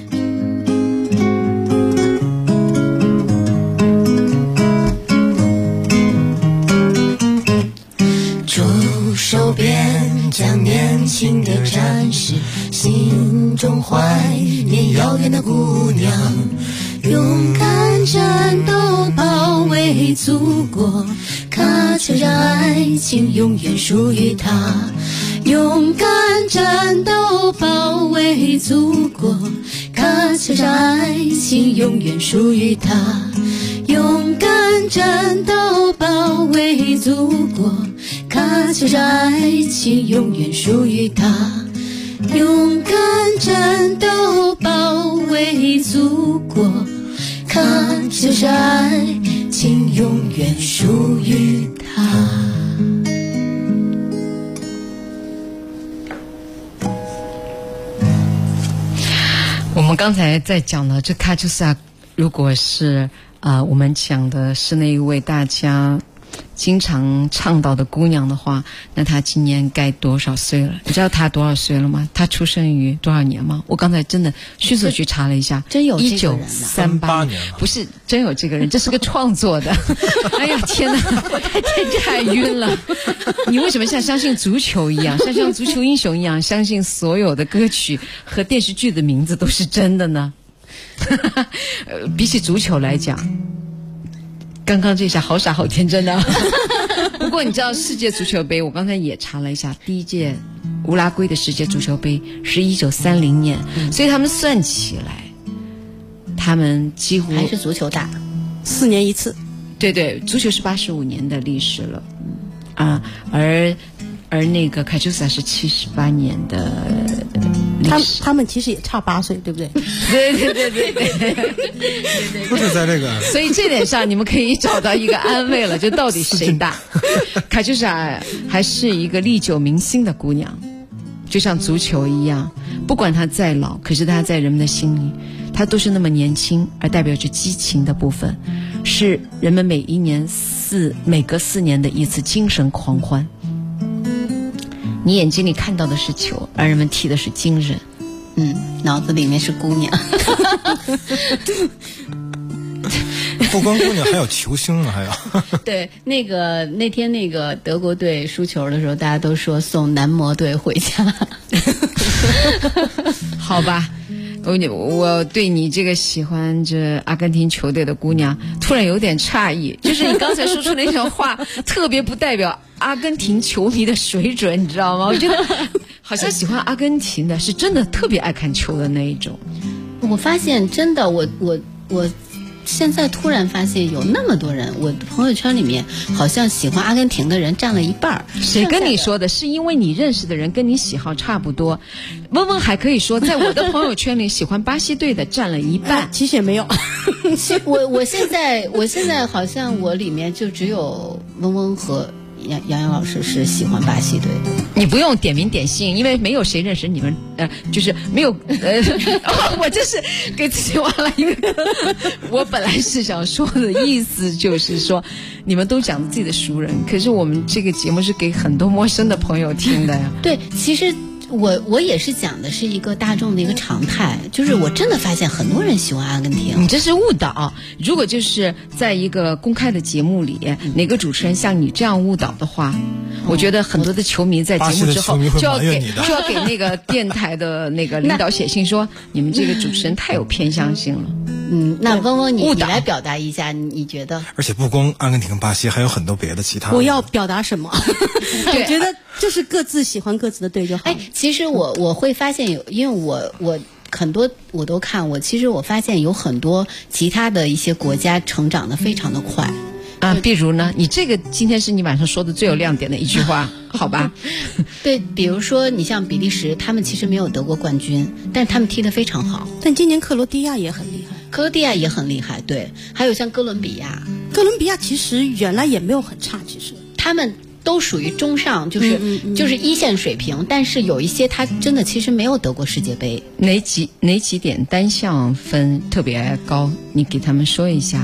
C: 手边将年轻的战士，心中怀念遥远的姑娘，勇敢战斗保卫祖国，卡秋莎爱情永远属于他，勇敢战斗保卫祖国，卡秋莎爱情永远属于他，勇敢战斗保卫祖国，卡秋莎爱情永远属于他，勇敢战斗保卫祖国，卡秋莎爱情永远属于他。
E: 我们刚才在讲的这卡秋莎，如果是我们讲的是那一位大家经常倡导的姑娘的话，那她今年该多少岁了？你知道她多少岁了吗？她出生于多少年吗？我刚才真的迅速去查了一下，
J: 真有这个人
E: 1938年，不是真有这个人，这是个创作的。哎呀天哪，我太晕了！你为什么像相信足球一样，像足球英雄一样，相信所有的歌曲和电视剧的名字都是真的呢？比起足球来讲，刚刚这下好傻好天真的。不过你知道世界足球杯，我刚才也查了一下，第一届乌拉圭的世界足球杯是1930年，所以他们算起来，他们几乎
J: 还是足球大
I: ，4年一次。
E: 对，足球是85年的历史了，而那个卡秋莎是78年的历史。
I: 他们其实也差8岁，对不对？
E: 对，
H: 不是在这个。
E: 所以这点上你们可以找到一个安慰了，就到底谁大？卡秋莎还是一个历久弥新的姑娘，就像足球一样，不管她再老，可是她在人们的心里，她都是那么年轻，而代表着激情的部分，是人们每隔4年的一次精神狂欢。你眼睛里看到的是球，而人们踢的是精神。
J: 脑子里面是姑娘。
H: 不光姑娘，还有球星呢，还有。
J: 对，那天德国队输球的时候，大家都说送男模队回家。
E: 好吧，我对你这个喜欢这阿根廷球队的姑娘突然有点诧异，就是你刚才说出那种话特别不代表阿根廷球迷的水准，你知道吗？我觉得好像喜欢阿根廷的是真的特别爱看球的那一种。
J: 我发现真的，我现在突然发现有那么多人，我朋友圈里面好像喜欢阿根廷的人占了一半。
E: 谁跟你说的？是因为你认识的人跟你喜好差不多。温温还可以说，在我的朋友圈里喜欢巴西队的占了一半。
I: 其实也没有。
J: 我现在好像我里面就只有温温和杨洋老师是喜欢巴西队的。
E: 你不用点名点姓，因为没有谁认识你们，就是没有我这是给自己挖了一个。我本来是想说的意思就是说，你们都讲自己的熟人，可是我们这个节目是给很多陌生的朋友听的呀。
J: 对，其实我也是讲的是一个大众的一个常态，就是我真的发现很多人喜欢阿根廷。
E: 你这是误导。如果就是在一个公开的节目里，哪个主持人像你这样误导的话，我觉得很多的球迷在节目之后就要给那个电台的那个领导写信说，你们这个主持人太有偏向性了。
J: 那温温你来表达一下，你觉得？
H: 而且不光阿根廷、巴西，还有很多别的其他的。
I: 我要表达什么？我觉得就是各自喜欢各自的队就好。
J: 其实我会发现因为我很多我都看，其实我发现有很多其他的一些国家成长的非常的快。
E: 比如呢？你这个今天是你晚上说的最有亮点的一句话，好吧？
J: 对，比如说你像比利时，他们其实没有得过冠军，但是他们踢得非常好。
I: 但今年克罗地亚也很厉害。
J: 克罗地亚也很厉害，对。还有像哥伦比亚
I: 其实原来也没有很差，其实
J: 他们都属于中上，就是一线水平，但是有一些他真的其实没有得过世界杯。
E: 哪几点单项分特别高？你给他们说一下。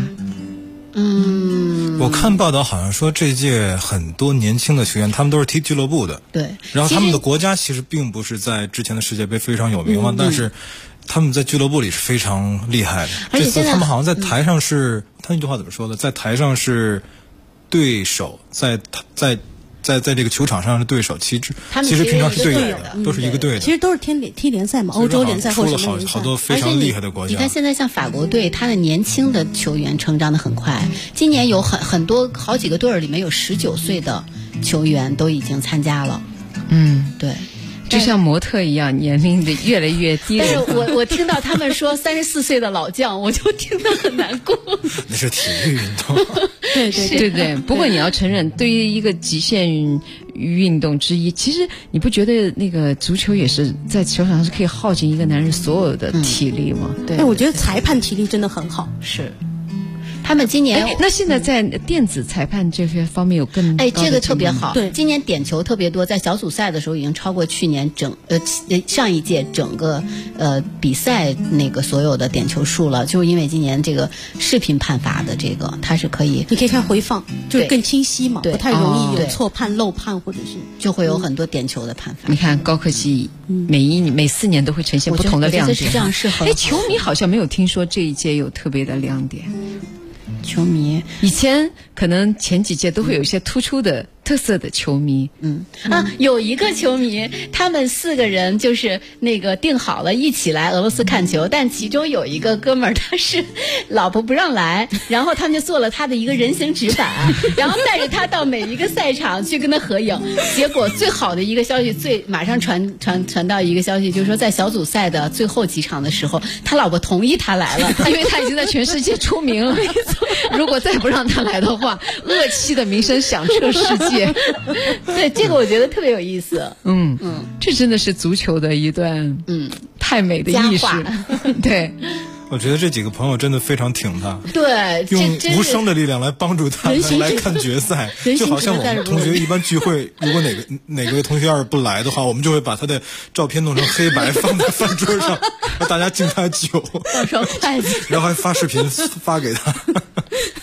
H: 我看报道好像说这届很多年轻的球员他们都是踢俱乐部的。
J: 对。
H: 然后他们的国家其实并不是在之前的世界杯非常有名嘛，但是他们在俱乐部里是非常厉害的。这次他们好像在台上是，他那句话怎么说的？在台上是对手，在这个球场上是对手，其实平常是队友的，都是一个队的。
I: 其实都是踢联赛嘛，欧洲联赛或者什么联赛。
H: 好多非常厉害的国家。
J: 你看现在像法国队，他的年轻的球员成长得很快。今年有很多好几个队儿里面有19岁的球员都已经参加了。对。
E: 就像模特一样，年龄的越来越低。
J: 但是我听到他们说34岁的老将，我就听得很难过。
H: 那是体育运动。
E: 对。不过你要承认，对于一个极限运动之一，其实你不觉得那个足球也是在球场上是可以耗尽一个男人所有的体力吗？
J: 对。
I: 我觉得裁判体力真的很好。
J: 是。他们今年
E: 那现在在电子裁判这些方面有更高的
J: 这个特别好。
I: 对，
J: 今年点球特别多，在小组赛的时候已经超过去年上一届整个比赛那个所有的点球数了，就是因为今年这个视频判罚的这个它是可以，
I: 你可以看回放，就是更清晰嘛，
J: 对，
I: 不太容易有错判、漏判或者是
J: 就会有很多点球的判罚。
E: 你看高科技每4年都会呈现不同的亮点，
J: 我觉得是这样是很好。
E: 球迷好像没有听说这一届有特别的亮点。
J: 球迷
E: 以前可能前几届都会有一些突出的特色的球迷。
J: 有一个球迷，他们4个人就是那个定好了一起来俄罗斯看球，但其中有一个哥们儿他是老婆不让来，然后他们就做了他的一个人形纸板，然后带着他到每一个赛场去跟他合影。结果最好的一个消息，马上传到一个消息，就是说在小组赛的最后几场的时候，他老婆同意他来了，
E: 因为他已经在全世界出名了。如果再不让他来的话，恶妻的名声响彻世界。
J: 对，这个我觉得特别有意思。
E: 这真的是足球的一段太美的意识。对，
H: 我觉得这几个朋友真的非常挺他，
J: 对，
H: 用无声的力量来帮助他们来看决赛，就好像我们同学一般聚会，如果哪个同学要是不来的话，我们就会把他的照片弄成黑白放在饭桌上，让大家敬他酒，
J: 放双筷子，
H: 然后还发视频发给他。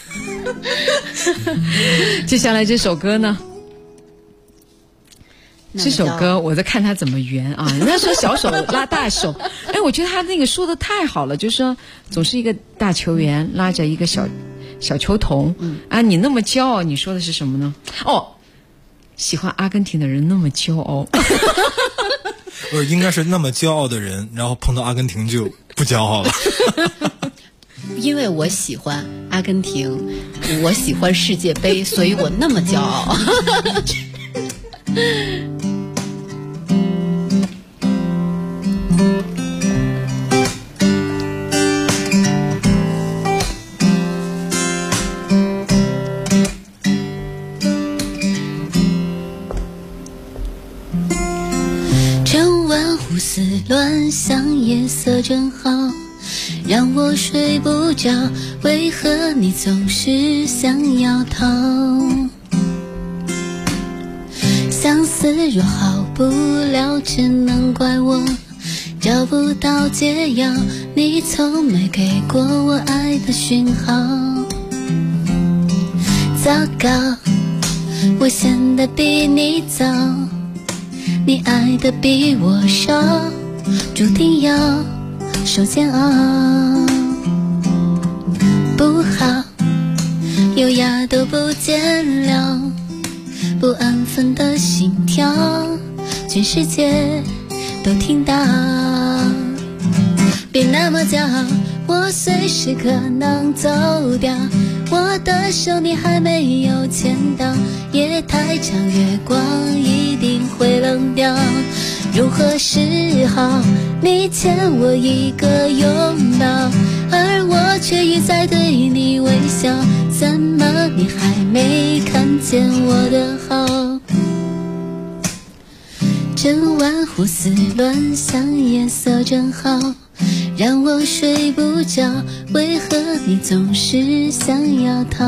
E: 接下来这首歌呢？ 这首歌我在看他怎么圆啊，人家说小手拉大手，哎，我觉得他那个说的太好了，就是说总是一个大球员拉着一个小球童，啊，你那么骄傲，你说的是什么呢？哦，喜欢阿根廷的人那么骄傲，
H: 应该是那么骄傲的人，然后碰到阿根廷就不骄傲了。
J: 因为我喜欢阿根廷，我喜欢世界杯，所以我那么骄傲。
L: 整晚胡思乱想，夜色正好，让我睡不着，为何你总是想要逃？相思若好不了，只能怪我找不到解药，你从没给过我爱的讯号。糟糕，我陷得比你早，你爱的比我少，注定要受煎熬。不好，优雅都不见了，不安分的心跳，全世界都听到。别那么骄傲，我随时可能走掉，我的手你还没有牵到，夜太长，月光一定会冷掉。如何是好？你欠我一个拥抱，而我却一再对你微笑，怎么你还没看见我的好？整晚胡思乱想，夜色正好，让我睡不着，为何你总是想要逃？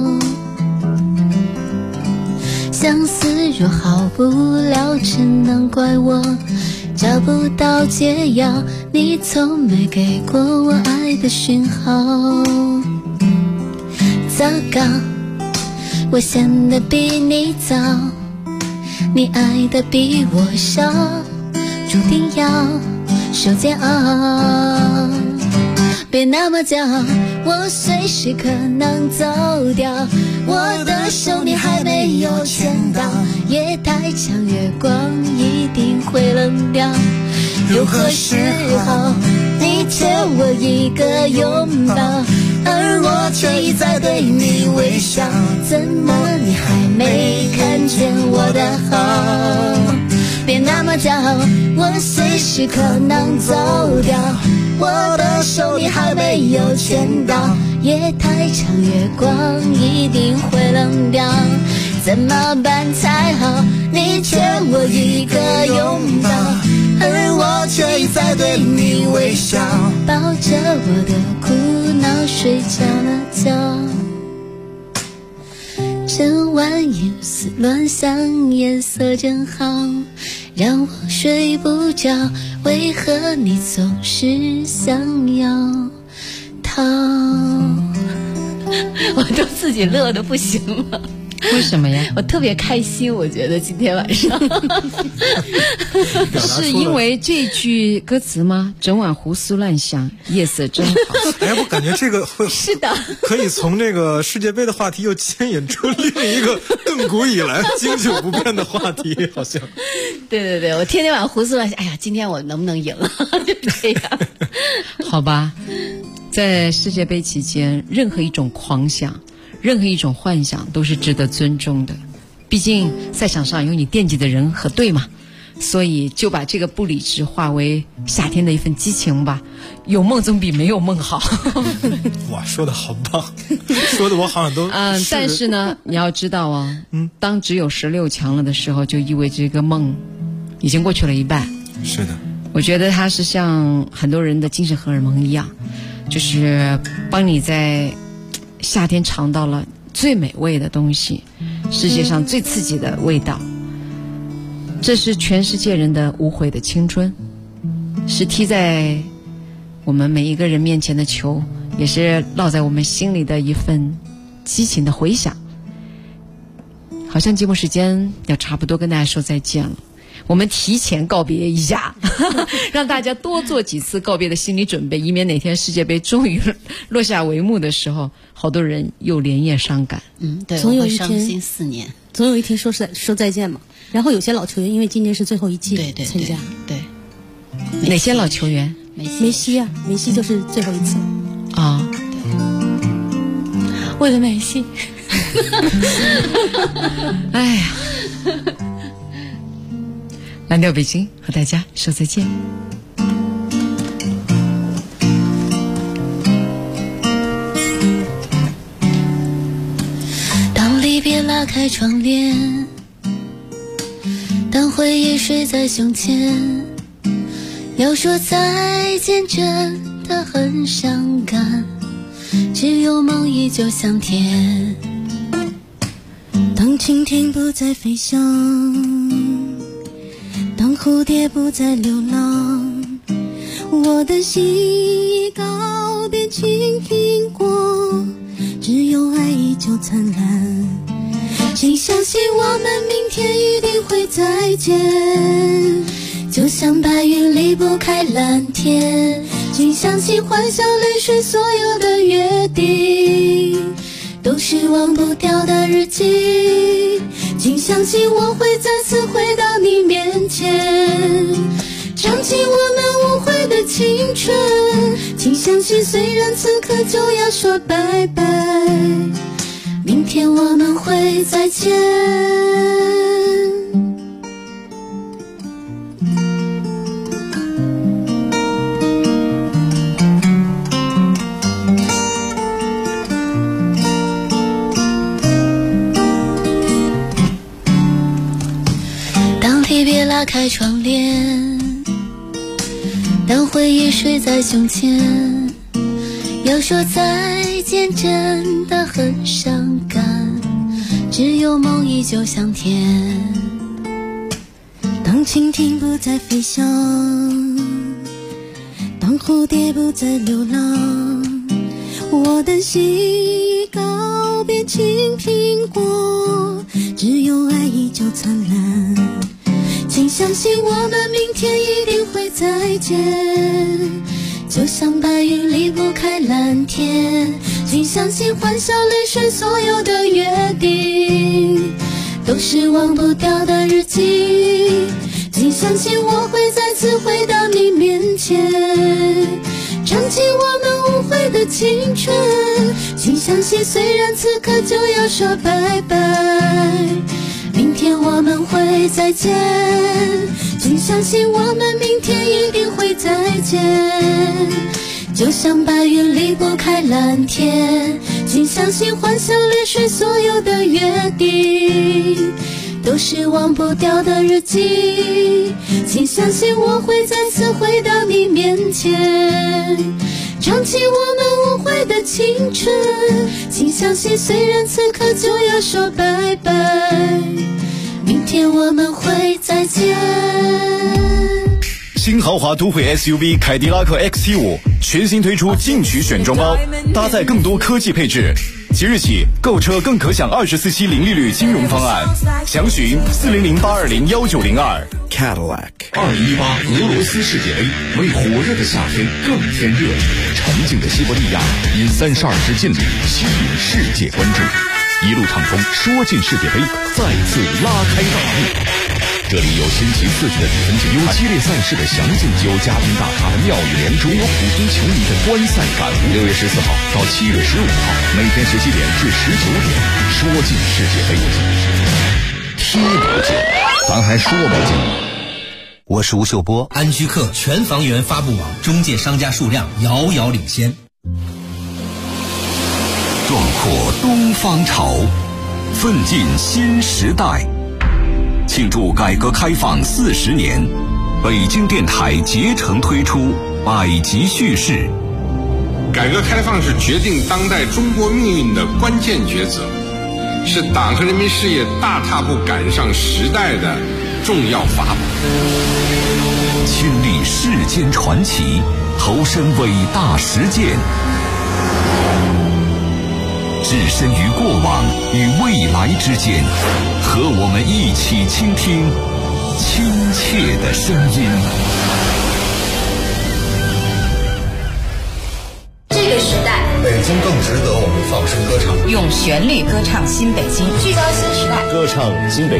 L: 相思若好不了，只能怪我找不到解药，你从没给过我爱的讯号。糟糕，我陷得比你早，你爱的比我少，注定要受煎熬。别那么骄傲，我随时可能走掉，我的手你还没有牵到，夜太长，月光一定会冷掉。如何是好？你欠我一个拥抱，而我却一再对你微笑，怎么你还没看见我的好？别那么骄傲，我随时可能走掉，我的手你还没有牵到，夜太长，月光一定会冷掉。怎么办才好？你欠我一个拥抱，而我却一再对你微笑，抱着我的苦恼睡觉了觉。整晚胡思乱想，夜色正好，让我睡不着，为何你总是想要逃？我都自己乐得不行了。
E: 为什么呀？
J: 我特别开心，我觉得今天晚上
E: 是因为这句歌词吗？整晚胡思乱想，夜色真好。
H: 哎，我感觉这个会
J: 是的，
H: 可以从这个世界杯的话题又牵引出另一个亘古以来经久不变的话题，好像。
J: 对对对，我天天晚上胡思乱想，哎呀，今天我能不能赢啊？就这样。
E: 好吧，在世界杯期间，任何一种狂想，任何一种幻想都是值得尊重的，毕竟赛场上有你惦记的人和队嘛，所以就把这个不理智化为夏天的一份激情吧，有梦总比没有梦好。
H: 哇，说的好棒，说的我好像都
E: 但是呢，你要知道啊，当只有16强了的时候，就意味着这个梦已经过去了一半。
H: 是的，
E: 我觉得它是像很多人的精神荷尔蒙一样，就是帮你在夏天尝到了最美味的东西，世界上最刺激的味道。这是全世界人的无悔的青春，是踢在我们每一个人面前的球，也是烙在我们心里的一份激情的回响。好像节目时间要差不多跟大家说再见了， 我们提前告别一下，让大家多做几次告别的心理准备，以免哪天世界杯终于落下帷幕的时候，好多人又连夜伤感。
J: 对，
I: 总有一天
J: 伤心4年，
I: 总有一天说再见嘛。然后有些老球员因为今年是最后一季参加，
J: 对，
E: 哪些老球员？
I: 梅西啊，梅西就是最后一次
E: 啊。
J: 为了梅西，
E: 哎呀，蓝调北京和大家说再见。
L: 当离别拉开窗帘，当回忆睡在胸前，要说再见真的很伤感，只有梦依旧香甜。
M: 当蜻蜓不再飞翔，当蝴蝶不再流浪，我的心已告别青苹果，只有爱依旧灿烂。请相信我们明天一定会再见，
L: 就像白云离不开蓝天。请相信欢笑泪水所有的约定都是忘不掉的日记。请相信我会再次回到你面前，唱起我们无悔的青春。请相信虽然此刻就要说拜拜，明天我们会再见。当离别拉开窗帘，当回忆睡在胸前，要说再见真的很伤感，只有梦依旧香甜。
M: 当蜻蜓不再飞翔，当蝴蝶不再流浪，我的心已告别青苹果，只有爱依旧灿烂。
L: 请相信我们明天一定会再见，就像白云离不开蓝天。请相信欢笑泪水所有的约定都是忘不掉的日记。请相信我会再次回到你面前，唱起我们无悔的青春。请相信虽然此刻就要说拜拜，明天我们会再见。请相信我们明天一定会再见，就像白云离不开蓝天。请相信欢笑泪水所有的约定都是忘不掉的日记。请相信我会再次回到你面前，唱起我们无悔的青春。请相信虽然此刻就要说拜拜，明天我们会再见。
B: 新豪华都会 SUV 凯迪拉克 XT5 全新推出进取选装包，搭载更多科技配置。即日起购车更可享24期零利率金融方案，详询400-820-1902。 Cadillac。
D: 2018俄罗斯世界杯为火热的夏天更添热，沉静的西伯利亚因32支劲旅吸引世界关注，一路畅通说进世界杯再次拉开大幕。这里有新奇刺激的比分精彩，有激烈赛事的详尽，有嘉宾大咖的妙语连珠，有普通球迷的观赛感悟。6月14号到7月15号，每天17点至19点，说进世界杯，踢不进，咱还说不进。
P: 我是吴秀波，安居客全房源发布网中介商家数量遥遥领先。
B: 壮阔东方潮，奋进新时代。庆祝改革开放40年，北京电台竭诚推出百集叙事。
T: 改革开放是决定当代中国命运的关键抉择，是党和人民事业大踏步赶上时代的重要法宝。
B: 亲历世间传奇，投身伟大实践，置身于过往与未来之间，和我们一起倾听亲情。
D: 界的声音。
R: 这个时代，
S: 北京更值得我们放声歌唱，
R: 用旋律歌唱新北京，聚焦新时代，
S: 歌唱新北。